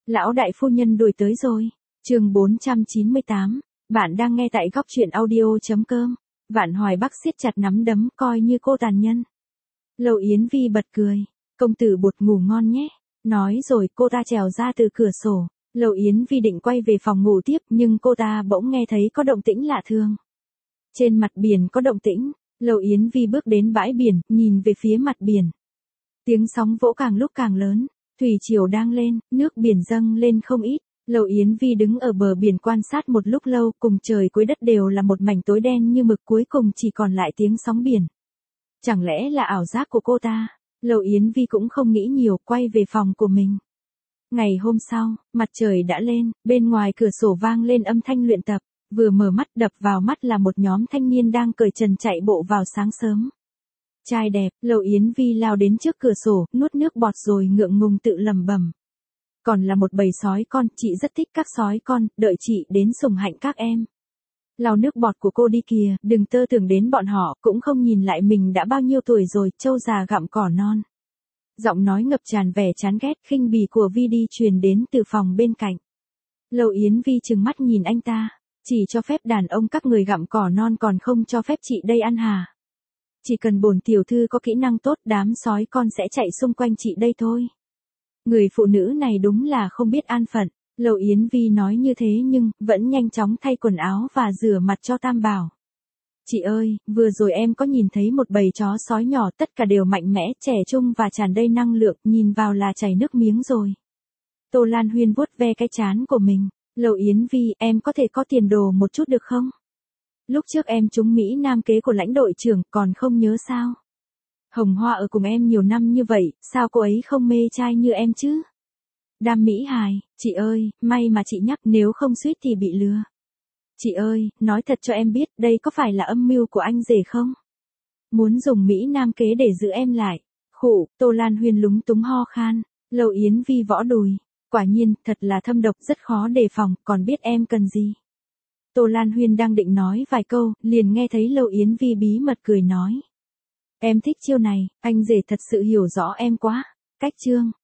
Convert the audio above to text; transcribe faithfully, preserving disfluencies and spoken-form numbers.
Lão đại phu nhân đuổi tới rồi. Chương bốn trăm chín mươi tám. Bạn đang nghe tại góc truyện audio chấm com. Vạn Hoài Bắc siết chặt nắm đấm coi như cô tàn nhân. Lâu Yến Vi bật cười. Công tử bột ngủ ngon nhé. Nói rồi cô ta trèo ra từ cửa sổ. Lâu Yến Vi định quay về phòng ngủ tiếp nhưng cô ta bỗng nghe thấy có động tĩnh lạ thường. Trên mặt biển có động tĩnh. Lâu Yến Vi bước đến bãi biển, nhìn về phía mặt biển. Tiếng sóng vỗ càng lúc càng lớn. Thủy triều đang lên, nước biển dâng lên không ít. Lâu Yến Vi đứng ở bờ biển quan sát một lúc lâu, cùng trời cuối đất đều là một mảnh tối đen như mực, cuối cùng chỉ còn lại tiếng sóng biển. Chẳng lẽ là ảo giác của cô ta? Lâu Yến Vi cũng không nghĩ nhiều, quay về phòng của mình. Ngày hôm sau, mặt trời đã lên, bên ngoài cửa sổ vang lên âm thanh luyện tập. Vừa mở mắt đập vào mắt là một nhóm thanh niên đang cởi trần chạy bộ vào sáng sớm. Trai đẹp, Lâu Yến Vi lao đến trước cửa sổ, nuốt nước bọt rồi ngượng ngùng tự lẩm bẩm. Còn là một bầy sói con, chị rất thích các sói con, đợi chị đến sủng hạnh các em. Lau nước bọt của cô đi kìa, đừng tơ tưởng đến bọn họ, cũng không nhìn lại mình đã bao nhiêu tuổi rồi, trâu già gặm cỏ non. Giọng nói ngập tràn vẻ chán ghét khinh bỉ của Vi đi truyền đến từ phòng bên cạnh. Lâu Yến Vi trừng mắt nhìn anh ta, chỉ cho phép đàn ông các người gặm cỏ non còn không cho phép chị đây ăn hả? Chỉ cần bổn tiểu thư có kỹ năng tốt, đám sói con sẽ chạy xung quanh chị đây thôi. Người phụ nữ này đúng là không biết an phận. Lâu Yến Vi nói như thế nhưng vẫn nhanh chóng thay quần áo và rửa mặt cho Tam Bảo. Chị ơi, vừa rồi em có nhìn thấy một bầy chó sói nhỏ, tất cả đều mạnh mẽ, trẻ trung và tràn đầy năng lượng, nhìn vào là chảy nước miếng rồi. Tô Lan Huyên vuốt ve cái trán của mình. Lâu Yến Vi, em có thể có tiền đồ một chút được không? Lúc trước em trúng Mỹ Nam kế của lãnh đội trưởng, còn không nhớ sao? Hồng Hoa ở cùng em nhiều năm như vậy, sao cô ấy không mê trai như em chứ? Đam Mỹ hài, chị ơi, may mà chị nhắc, nếu không suýt thì bị lừa. Chị ơi, nói thật cho em biết, đây có phải là âm mưu của anh rể không? Muốn dùng Mỹ Nam kế để giữ em lại. Khụ, Tô Lan Huyên lúng túng ho khan. Lâu Yến Vi võ đùi. Quả nhiên, thật là thâm độc, rất khó đề phòng, còn biết em cần gì. Tô Lan Huyên đang định nói vài câu, liền nghe thấy Lâu Yến Vi bí mật cười nói. Em thích chiêu này, anh rể thật sự hiểu rõ em quá. Cách chương.